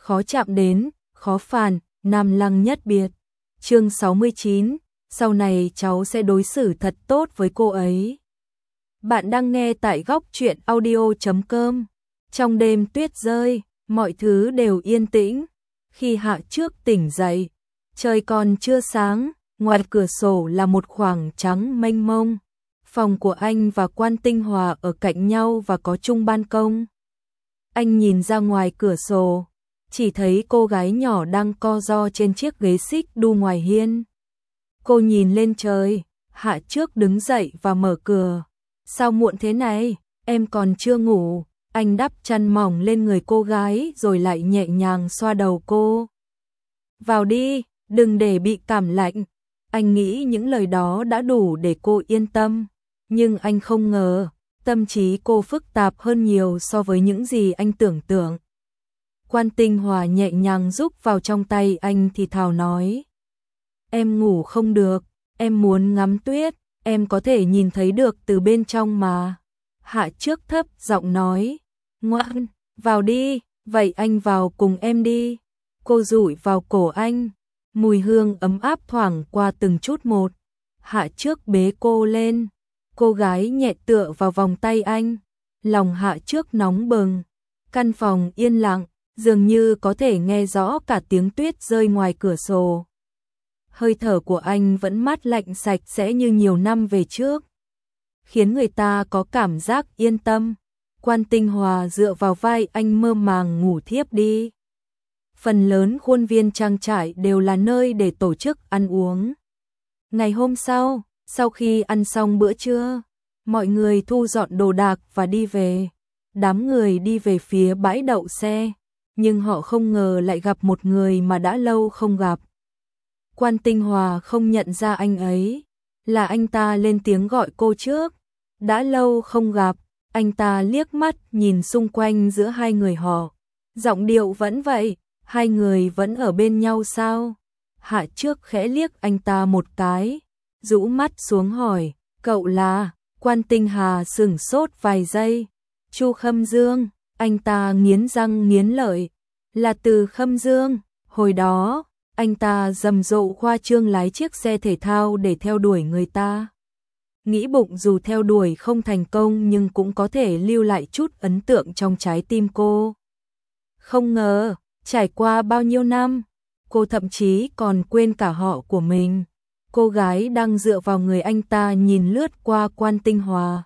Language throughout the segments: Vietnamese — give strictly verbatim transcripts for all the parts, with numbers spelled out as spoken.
khó chạm đến, khó phản, Nam Lăng nhất biệt. Chương sáu mươi chín, sau này cháu sẽ đối xử thật tốt với cô ấy. Bạn đang nghe tại góc truyện audio chấm com. Trong đêm tuyết rơi, mọi thứ đều yên tĩnh. Khi Hạ Trước tỉnh dậy, trời còn chưa sáng, ngoài cửa sổ là một khoảng trắng mênh mông. Phòng của anh và Quan Tinh Hòa ở cạnh nhau và có chung ban công. Anh nhìn ra ngoài cửa sổ, chỉ thấy cô gái nhỏ đang co ro trên chiếc ghế xích đu ngoài hiên. Cô nhìn lên trời, Hạ Trước đứng dậy và mở cửa. Sao muộn thế này, em còn chưa ngủ? Anh đắp chăn mỏng lên người cô gái rồi lại nhẹ nhàng xoa đầu cô. Vào đi, đừng để bị cảm lạnh. Anh nghĩ những lời đó đã đủ để cô yên tâm. Nhưng anh không ngờ, tâm trí cô phức tạp hơn nhiều so với những gì anh tưởng tượng. Quan Tinh Hòa nhẹ nhàng rúc vào trong tay anh thì thào nói. Em ngủ không được, em muốn ngắm tuyết, em có thể nhìn thấy được từ bên trong mà. Hạ Trước thấp giọng nói. Ngoan, vào đi, vậy anh vào cùng em đi. Cô dụi vào cổ anh, mùi hương ấm áp thoảng qua từng chút một. Hạ Trước bế cô lên, cô gái nhẹ tựa vào vòng tay anh. Lòng Hạ Trước nóng bừng, căn phòng yên lặng, dường như có thể nghe rõ cả tiếng tuyết rơi ngoài cửa sổ. Hơi thở của anh vẫn mát lạnh sạch sẽ như nhiều năm về trước, khiến người ta có cảm giác yên tâm. Quan Tinh Hòa dựa vào vai anh mơ màng ngủ thiếp đi. Phần lớn khuôn viên trang trại đều là nơi để tổ chức ăn uống. Ngày hôm sau, sau khi ăn xong bữa trưa, mọi người thu dọn đồ đạc và đi về. Đám người đi về phía bãi đậu xe, nhưng họ không ngờ lại gặp một người mà đã lâu không gặp. Quan Tinh Hòa không nhận ra anh ấy, là anh ta lên tiếng gọi cô trước. Đã lâu không gặp, anh ta liếc mắt nhìn xung quanh giữa hai người họ. Giọng điệu vẫn vậy, hai người vẫn ở bên nhau sao? Hạ Trước khẽ liếc anh ta một cái, rũ mắt xuống hỏi, cậu là? Quan Tinh Hà sửng sốt vài giây. Chu Khâm Dương, anh ta nghiến răng nghiến lợi, là Từ Khâm Dương. Hồi đó, anh ta rầm rộ khoa trương lái chiếc xe thể thao để theo đuổi người ta. Nghĩ bụng dù theo đuổi không thành công nhưng cũng có thể lưu lại chút ấn tượng trong trái tim cô. Không ngờ, trải qua bao nhiêu năm, cô thậm chí còn quên cả họ của mình. Cô gái đang dựa vào người anh ta nhìn lướt qua Quan Tinh Hòa.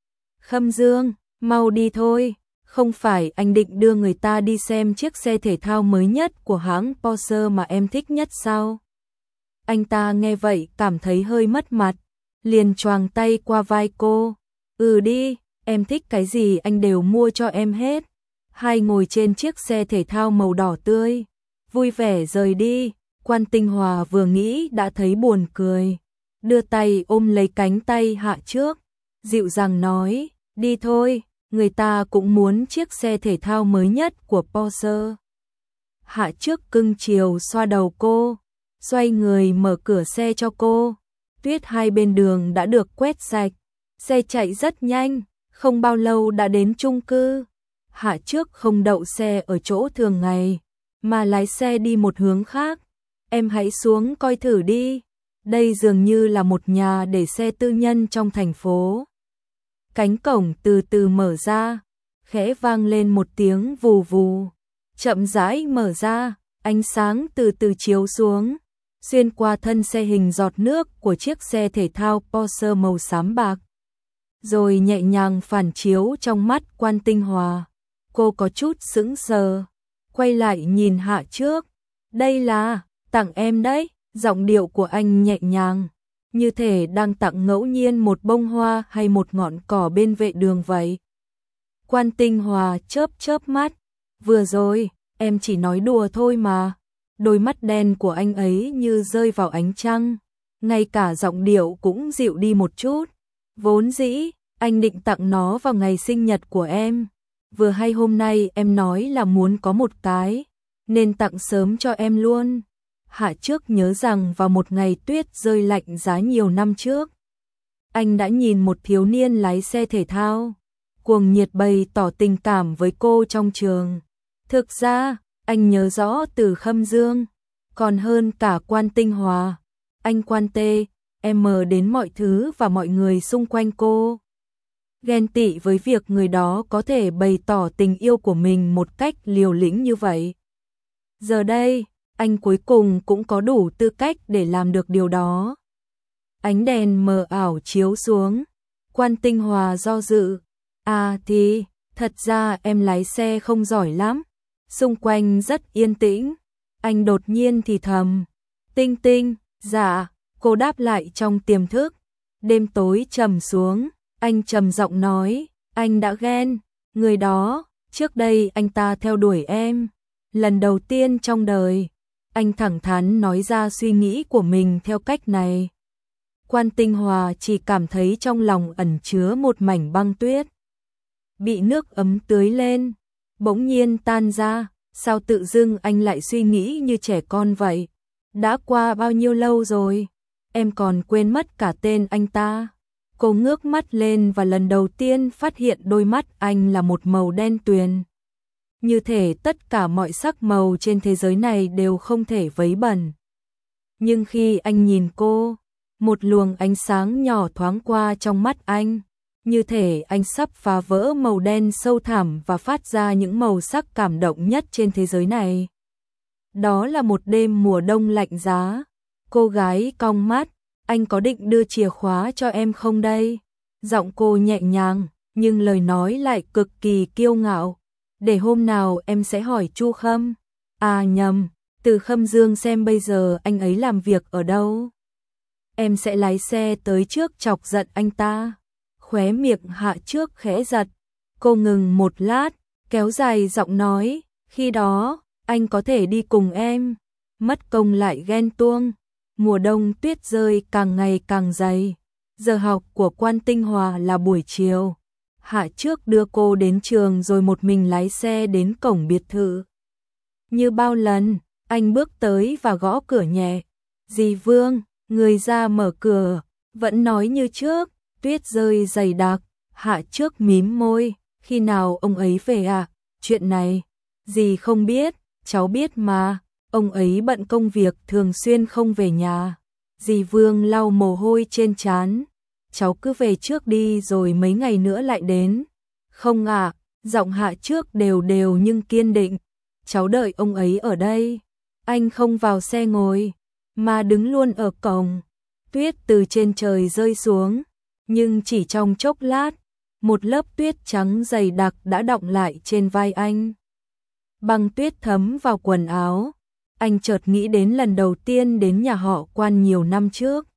Khâm Dương, mau đi thôi, không phải anh định đưa người ta đi xem chiếc xe thể thao mới nhất của hãng Porsche mà em thích nhất sao? Anh ta nghe vậy cảm thấy hơi mất mặt, liền choàng tay qua vai cô. Ừ đi, em thích cái gì anh đều mua cho em hết. Hai ngồi trên chiếc xe thể thao màu đỏ tươi, vui vẻ rời đi. Quan Tinh Hòa vừa nghĩ đã thấy buồn cười, đưa tay ôm lấy cánh tay Hạ Trước, dịu dàng nói, đi thôi, người ta cũng muốn chiếc xe thể thao mới nhất của Porsche. Hạ Trước cưng chiều xoa đầu cô, xoay người mở cửa xe cho cô. Tuyết hai bên đường đã được quét sạch, xe chạy rất nhanh, không bao lâu đã đến chung cư. Hạ Trước không đậu xe ở chỗ thường ngày, mà lái xe đi một hướng khác. Em hãy xuống coi thử đi, đây dường như là một nhà để xe tư nhân trong thành phố. Cánh cổng từ từ mở ra, khẽ vang lên một tiếng vù vù, chậm rãi mở ra, ánh sáng từ từ chiếu xuống, xuyên qua thân xe hình giọt nước của chiếc xe thể thao Porsche màu xám bạc, rồi nhẹ nhàng phản chiếu trong mắt Quan Tinh Hòa. Cô có chút sững sờ, quay lại nhìn Hạ Trước. Đây là tặng em đấy, giọng điệu của anh nhẹ nhàng, như thể đang tặng ngẫu nhiên một bông hoa hay một ngọn cỏ bên vệ đường vậy. Quan Tinh Hòa chớp chớp mắt, vừa rồi, em chỉ nói đùa thôi mà. Đôi mắt đen của anh ấy như rơi vào ánh trăng, ngay cả giọng điệu cũng dịu đi một chút. Vốn dĩ, anh định tặng nó vào ngày sinh nhật của em. Vừa hay hôm nay em nói là muốn có một cái, nên tặng sớm cho em luôn. Hạ Trước nhớ rằng vào một ngày tuyết rơi lạnh giá nhiều năm trước, anh đã nhìn một thiếu niên lái xe thể thao, cuồng nhiệt bày tỏ tình cảm với cô trong trường. Thực ra, Anh nhớ rõ Từ Khâm Dương, còn hơn cả Quan Tinh Hòa. Anh quan tê, em đến mọi thứ và mọi người xung quanh cô. Ghen tị với việc người đó có thể bày tỏ tình yêu của mình một cách liều lĩnh như vậy. Giờ đây, anh cuối cùng cũng có đủ tư cách để làm được điều đó. Ánh đèn mờ ảo chiếu xuống. Quan Tinh Hòa do dự. À thì, thật ra em lái xe không giỏi lắm. Xung quanh rất yên tĩnh. Anh đột nhiên thì thầm. Tinh Tinh, dạ, cô đáp lại trong tiềm thức. Đêm tối trầm xuống, anh trầm giọng nói, anh đã ghen, người đó, trước đây anh ta theo đuổi em. Lần đầu tiên trong đời, anh thẳng thắn nói ra suy nghĩ của mình theo cách này. Quan Tinh Hòa chỉ cảm thấy trong lòng ẩn chứa một mảnh băng tuyết. Bị nước ấm tưới lên, bỗng nhiên tan ra, sao tự dưng anh lại suy nghĩ như trẻ con vậy? Đã qua bao nhiêu lâu rồi? Em còn quên mất cả tên anh ta. Cô ngước mắt lên và lần đầu tiên phát hiện đôi mắt anh là một màu đen tuyền. Như thể tất cả mọi sắc màu trên thế giới này đều không thể vấy bẩn. Nhưng khi anh nhìn cô, một luồng ánh sáng nhỏ thoáng qua trong mắt anh, như thể anh sắp phá vỡ màu đen sâu thẳm và phát ra những màu sắc cảm động nhất trên thế giới này. Đó là một đêm mùa đông lạnh giá. Cô gái cong mắt, anh có định đưa chìa khóa cho em không đây? Giọng cô nhẹ nhàng, nhưng lời nói lại cực kỳ kiêu ngạo. Để hôm nào em sẽ hỏi Chu Khâm. À nhầm, Từ Khâm Dương xem bây giờ anh ấy làm việc ở đâu. Em sẽ lái xe tới trước chọc giận anh ta. Khóe miệng Hạ Trước khẽ giật. Cô ngừng một lát, kéo dài giọng nói, khi đó, anh có thể đi cùng em. Mất công lại ghen tuông. Mùa đông tuyết rơi càng ngày càng dày. Giờ học của Quan Tinh Hòa là buổi chiều. Hạ Trước đưa cô đến trường rồi một mình lái xe đến cổng biệt thự. Như bao lần, anh bước tới và gõ cửa nhẹ. Dì Vương, người ra mở cửa, vẫn nói như trước, tuyết rơi dày đặc. Hạ Trước mím môi, khi nào ông ấy về à? Chuyện này, dì không biết, cháu biết mà. Ông ấy bận công việc thường xuyên không về nhà. Dì Vương lau mồ hôi trên trán. Cháu cứ về trước đi rồi mấy ngày nữa lại đến. Không ạ, à, giọng Hạ Trước đều đều nhưng kiên định. Cháu đợi ông ấy ở đây. Anh không vào xe ngồi, mà đứng luôn ở cổng. Tuyết từ trên trời rơi xuống, nhưng chỉ trong chốc lát, một lớp tuyết trắng dày đặc đã đọng lại trên vai anh. Băng tuyết thấm vào quần áo. Anh chợt nghĩ đến lần đầu tiên đến nhà họ Quan nhiều năm trước.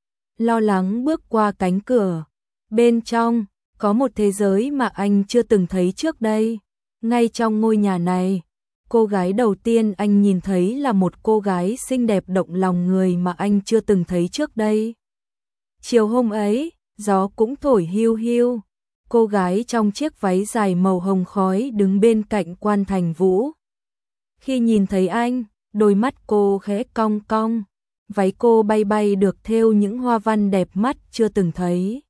Lo lắng bước qua cánh cửa. Bên trong, có một thế giới mà anh chưa từng thấy trước đây. Ngay trong ngôi nhà này, cô gái đầu tiên anh nhìn thấy là một cô gái xinh đẹp động lòng người mà anh chưa từng thấy trước đây. Chiều hôm ấy, gió cũng thổi hiu hiu. Cô gái trong chiếc váy dài màu hồng khói đứng bên cạnh Quan Thành Vũ. Khi nhìn thấy anh, đôi mắt cô khẽ cong cong, váy cô bay bay được thêu những hoa văn đẹp mắt chưa từng thấy.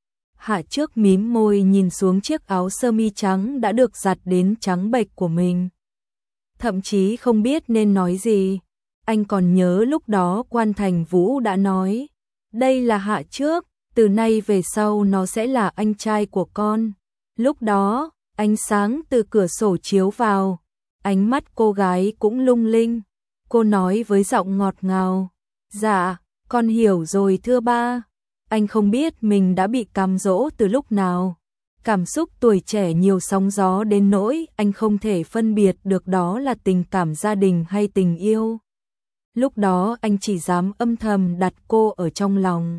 Hạ Trước mím môi nhìn xuống chiếc áo sơ mi trắng đã được giặt đến trắng bệch của mình. Thậm chí không biết nên nói gì. Anh còn nhớ lúc đó Quan Thành Vũ đã nói, đây là Hạ Trước, từ nay về sau nó sẽ là anh trai của con. Lúc đó, ánh sáng từ cửa sổ chiếu vào, ánh mắt cô gái cũng lung linh. Cô nói với giọng ngọt ngào, dạ, con hiểu rồi thưa ba. Anh không biết mình đã bị cám dỗ từ lúc nào. Cảm xúc tuổi trẻ nhiều sóng gió đến nỗi anh không thể phân biệt được đó là tình cảm gia đình hay tình yêu. Lúc đó anh chỉ dám âm thầm đặt cô ở trong lòng.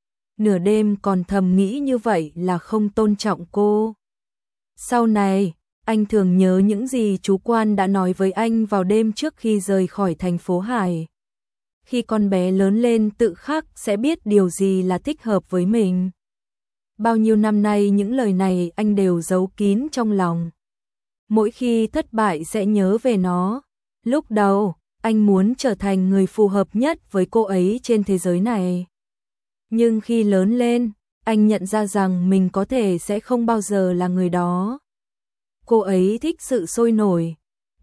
Nửa đêm còn thầm nghĩ như vậy là không tôn trọng cô. Sau này, anh thường nhớ những gì chú Quan đã nói với anh vào đêm trước khi rời khỏi thành phố Hải. Khi con bé lớn lên tự khắc sẽ biết điều gì là thích hợp với mình. Bao nhiêu năm nay những lời này anh đều giấu kín trong lòng. Mỗi khi thất bại sẽ nhớ về nó. Lúc đầu, anh muốn trở thành người phù hợp nhất với cô ấy trên thế giới này. Nhưng khi lớn lên, anh nhận ra rằng mình có thể sẽ không bao giờ là người đó. Cô ấy thích sự sôi nổi,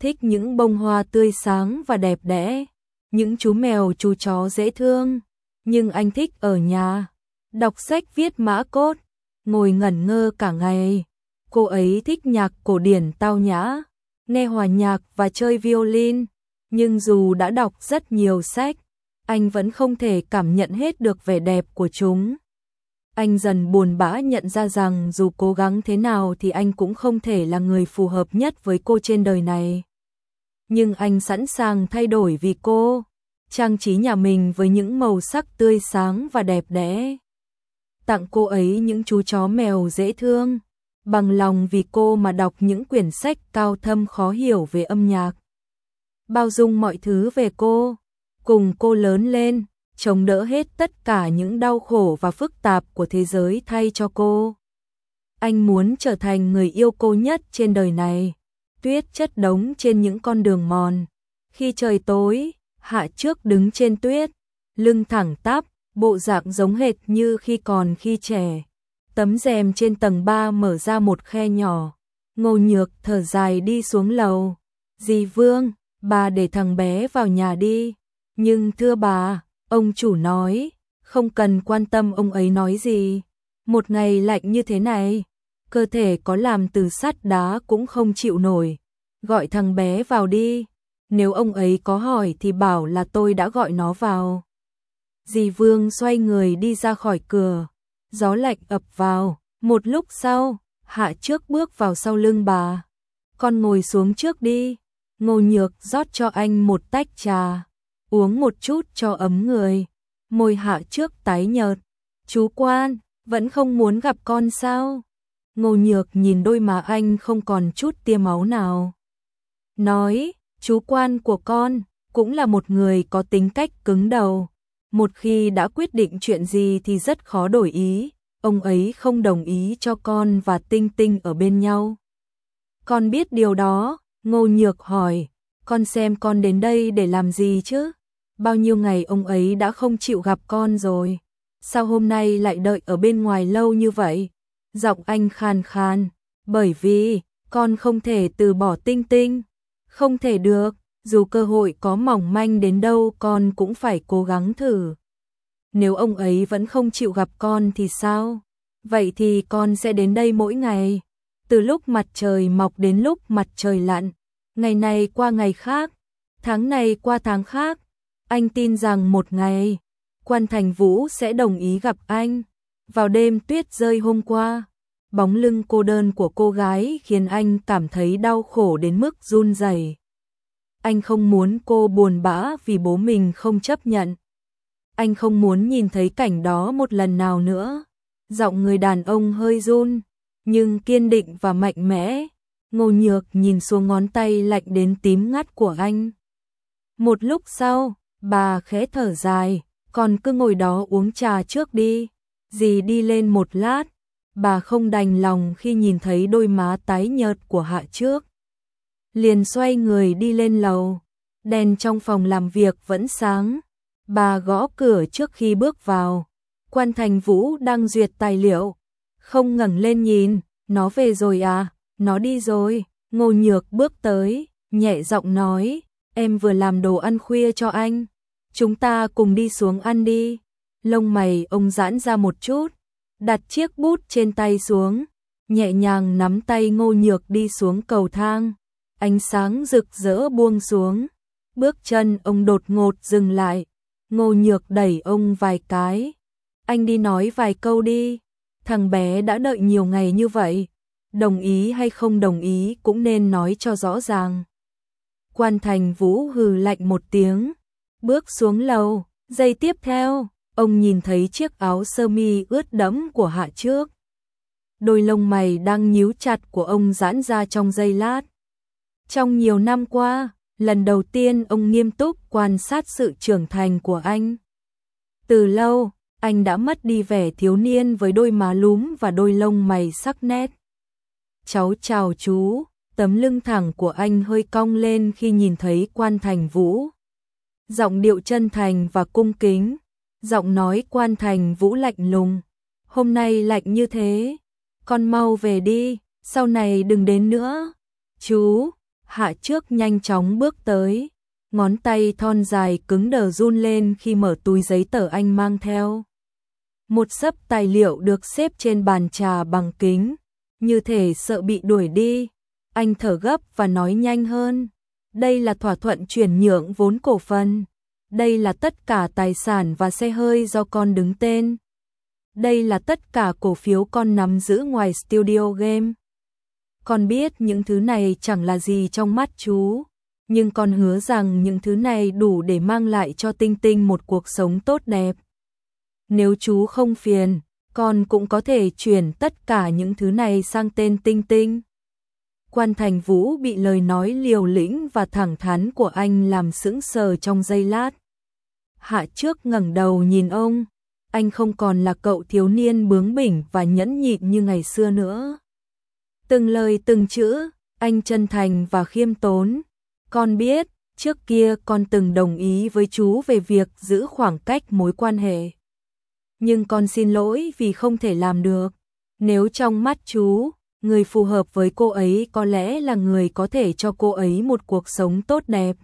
thích những bông hoa tươi sáng và đẹp đẽ, những chú mèo chú chó dễ thương, nhưng anh thích ở nhà, đọc sách viết mã code, ngồi ngẩn ngơ cả ngày. Cô ấy thích nhạc cổ điển tao nhã, nghe hòa nhạc và chơi violin, nhưng dù đã đọc rất nhiều sách, anh vẫn không thể cảm nhận hết được vẻ đẹp của chúng. Anh dần buồn bã nhận ra rằng dù cố gắng thế nào thì anh cũng không thể là người phù hợp nhất với cô trên đời này. Nhưng anh sẵn sàng thay đổi vì cô, trang trí nhà mình với những màu sắc tươi sáng và đẹp đẽ. Tặng cô ấy những chú chó mèo dễ thương, bằng lòng vì cô mà đọc những quyển sách cao thâm khó hiểu về âm nhạc. Bao dung mọi thứ về cô, cùng cô lớn lên, chống đỡ hết tất cả những đau khổ và phức tạp của thế giới thay cho cô. Anh muốn trở thành người yêu cô nhất trên đời này. Tuyết chất đống trên những con đường mòn. Khi trời tối, Hạ Trước đứng trên tuyết, lưng thẳng tắp, bộ dạng giống hệt như khi còn khi trẻ. Tấm rèm trên tầng ba mở ra một khe nhỏ. Ngô Nhược thở dài đi xuống lầu. Dì Vương, bà để thằng bé vào nhà đi. Nhưng thưa bà, ông chủ nói, không cần quan tâm ông ấy nói gì. Một ngày lạnh như thế này, cơ thể có làm từ sắt đá cũng không chịu nổi. Gọi thằng bé vào đi. Nếu ông ấy có hỏi thì bảo là tôi đã gọi nó vào. Dì Vương xoay người đi ra khỏi cửa. Gió lạnh ập vào. Một lúc sau, Hạ Trước bước vào sau lưng bà. Con ngồi xuống trước đi. Ngô Nhược rót cho anh một tách trà. Uống một chút cho ấm người. Môi Hạ Trước tái nhợt. Chú Quan, vẫn không muốn gặp con sao? Ngô Nhược nhìn đôi má anh không còn chút tia máu nào. Nói, chú Quan của con cũng là một người có tính cách cứng đầu. Một khi đã quyết định chuyện gì thì rất khó đổi ý. Ông ấy không đồng ý cho con và Tinh Tinh ở bên nhau. Con biết điều đó. Ngô Nhược hỏi, con xem con đến đây để làm gì chứ? Bao nhiêu ngày ông ấy đã không chịu gặp con rồi. Sao hôm nay lại đợi ở bên ngoài lâu như vậy? Giọng anh khàn khàn, bởi vì con không thể từ bỏ Tinh Tinh. Không thể được, dù cơ hội có mỏng manh đến đâu con cũng phải cố gắng thử. Nếu ông ấy vẫn không chịu gặp con thì sao? Vậy thì con sẽ đến đây mỗi ngày. Từ lúc mặt trời mọc đến lúc mặt trời lặn. Ngày này qua ngày khác. Tháng này qua tháng khác. Anh tin rằng một ngày, Quan Thành Vũ sẽ đồng ý gặp anh. Vào đêm tuyết rơi hôm qua, bóng lưng cô đơn của cô gái khiến anh cảm thấy đau khổ đến mức run rẩy. Anh không muốn cô buồn bã vì bố mình không chấp nhận. Anh không muốn nhìn thấy cảnh đó một lần nào nữa. Giọng người đàn ông hơi run, nhưng kiên định và mạnh mẽ. Ngô Nhược nhìn xuống ngón tay lạnh đến tím ngắt của anh. Một lúc sau, bà khẽ thở dài, còn cứ ngồi đó uống trà trước đi. Dì đi lên một lát, bà không đành lòng khi nhìn thấy đôi má tái nhợt của Hạ Trước. Liền xoay người đi lên lầu, đèn trong phòng làm việc vẫn sáng. Bà gõ cửa trước khi bước vào. Quan Thành Vũ đang duyệt tài liệu, không ngẩng lên nhìn, nó về rồi à, nó đi rồi. Ngô Nhược bước tới, nhẹ giọng nói, em vừa làm đồ ăn khuya cho anh, chúng ta cùng đi xuống ăn đi. Lông mày ông giãn ra một chút, đặt chiếc bút trên tay xuống, nhẹ nhàng nắm tay Ngô Nhược đi xuống cầu thang. Ánh sáng rực rỡ buông xuống, bước chân ông đột ngột dừng lại. Ngô Nhược đẩy ông vài cái. Anh đi nói vài câu đi, thằng bé đã đợi nhiều ngày như vậy, đồng ý hay không đồng ý cũng nên nói cho rõ ràng. Quan Thành Vũ hừ lạnh một tiếng, bước xuống lầu. Giây tiếp theo, ông nhìn thấy chiếc áo sơ mi ướt đẫm của Hạ Trước. Đôi lông mày đang nhíu chặt của ông giãn ra trong giây lát. Trong nhiều năm qua, lần đầu tiên ông nghiêm túc quan sát sự trưởng thành của anh. Từ lâu, anh đã mất đi vẻ thiếu niên với đôi má lúm và đôi lông mày sắc nét. Cháu chào chú, tấm lưng thẳng của anh hơi cong lên khi nhìn thấy Quan Thành Vũ. Giọng điệu chân thành và cung kính, giọng nói Quan Thành Vũ lạnh lùng. Hôm nay lạnh như thế, con mau về đi, sau này đừng đến nữa. Chú, Hạ Trước nhanh chóng bước tới, ngón tay thon dài cứng đờ run lên khi mở túi giấy tờ anh mang theo. Một xấp tài liệu được xếp trên bàn trà bằng kính, như thể sợ bị đuổi đi. Anh thở gấp và nói nhanh hơn. Đây là thỏa thuận chuyển nhượng vốn cổ phần. Đây là tất cả tài sản và xe hơi do con đứng tên. Đây là tất cả cổ phiếu con nắm giữ ngoài studio game. Con biết những thứ này chẳng là gì trong mắt chú, nhưng con hứa rằng những thứ này đủ để mang lại cho Tinh Tinh một cuộc sống tốt đẹp. Nếu chú không phiền, con cũng có thể chuyển tất cả những thứ này sang tên Tinh Tinh. Quan Thành Vũ bị lời nói liều lĩnh và thẳng thắn của anh làm sững sờ trong giây lát. Hạ Trước ngẩng đầu nhìn ông, anh không còn là cậu thiếu niên bướng bỉnh và nhẫn nhịn như ngày xưa nữa. Từng lời từng chữ, anh chân thành và khiêm tốn. Con biết, trước kia con từng đồng ý với chú về việc giữ khoảng cách mối quan hệ. Nhưng con xin lỗi vì không thể làm được. Nếu trong mắt chú, người phù hợp với cô ấy có lẽ là người có thể cho cô ấy một cuộc sống tốt đẹp,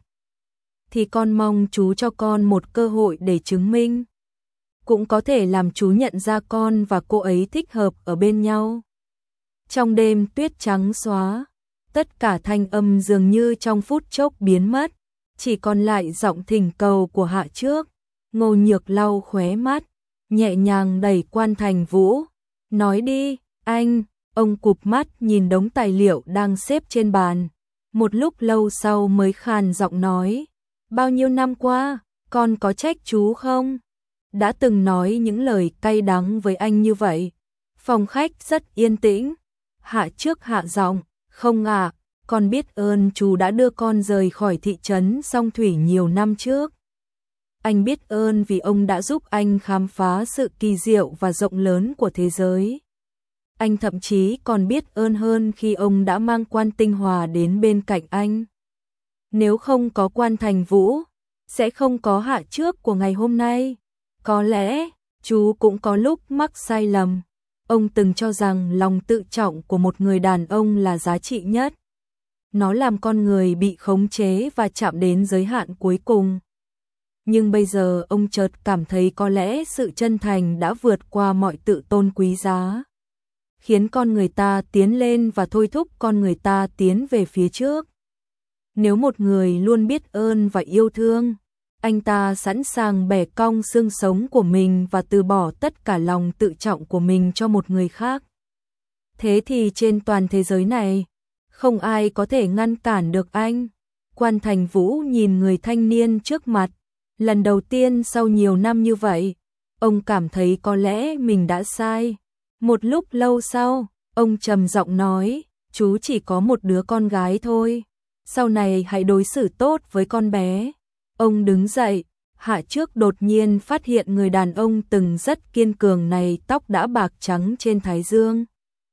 thì con mong chú cho con một cơ hội để chứng minh. Cũng có thể làm chú nhận ra con và cô ấy thích hợp ở bên nhau. Trong đêm tuyết trắng xóa, tất cả thanh âm dường như trong phút chốc biến mất, chỉ còn lại giọng thỉnh cầu của Hạ Trước. Ngô Nhược lau khóe mắt, nhẹ nhàng đẩy Quan Thành Vũ. Nói đi, anh. Ông cụp mắt nhìn đống tài liệu đang xếp trên bàn. Một lúc lâu sau mới khàn giọng nói. Bao nhiêu năm qua, con có trách chú không? Đã từng nói những lời cay đắng với anh như vậy. Phòng khách rất yên tĩnh. Hạ Trước hạ giọng. Không ạ, con biết ơn chú đã đưa con rời khỏi thị trấn Song Thủy nhiều năm trước. Anh biết ơn vì ông đã giúp anh khám phá sự kỳ diệu và rộng lớn của thế giới. Anh thậm chí còn biết ơn hơn khi ông đã mang Quan Tinh Hòa đến bên cạnh anh. Nếu không có Quan Thành Vũ, sẽ không có Hạ Trước của ngày hôm nay. Có lẽ, chú cũng có lúc mắc sai lầm. Ông từng cho rằng lòng tự trọng của một người đàn ông là giá trị nhất. Nó làm con người bị khống chế và chạm đến giới hạn cuối cùng. Nhưng bây giờ ông chợt cảm thấy có lẽ sự chân thành đã vượt qua mọi tự tôn quý giá, khiến con người ta tiến lên và thôi thúc con người ta tiến về phía trước. Nếu một người luôn biết ơn và yêu thương, anh ta sẵn sàng bẻ cong xương sống của mình và từ bỏ tất cả lòng tự trọng của mình cho một người khác. Thế thì trên toàn thế giới này, không ai có thể ngăn cản được anh. Quan Thành Vũ nhìn người thanh niên trước mặt, lần đầu tiên sau nhiều năm như vậy, ông cảm thấy có lẽ mình đã sai. Một lúc lâu sau, ông trầm giọng nói, chú chỉ có một đứa con gái thôi. Sau này hãy đối xử tốt với con bé. Ông đứng dậy, Hạ Trước đột nhiên phát hiện người đàn ông từng rất kiên cường này tóc đã bạc trắng trên thái dương.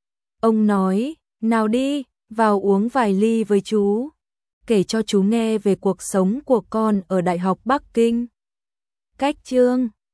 Ông nói, nào đi, vào uống vài ly với chú. Kể cho chú nghe về cuộc sống của con ở Đại học Bắc Kinh. Cách chương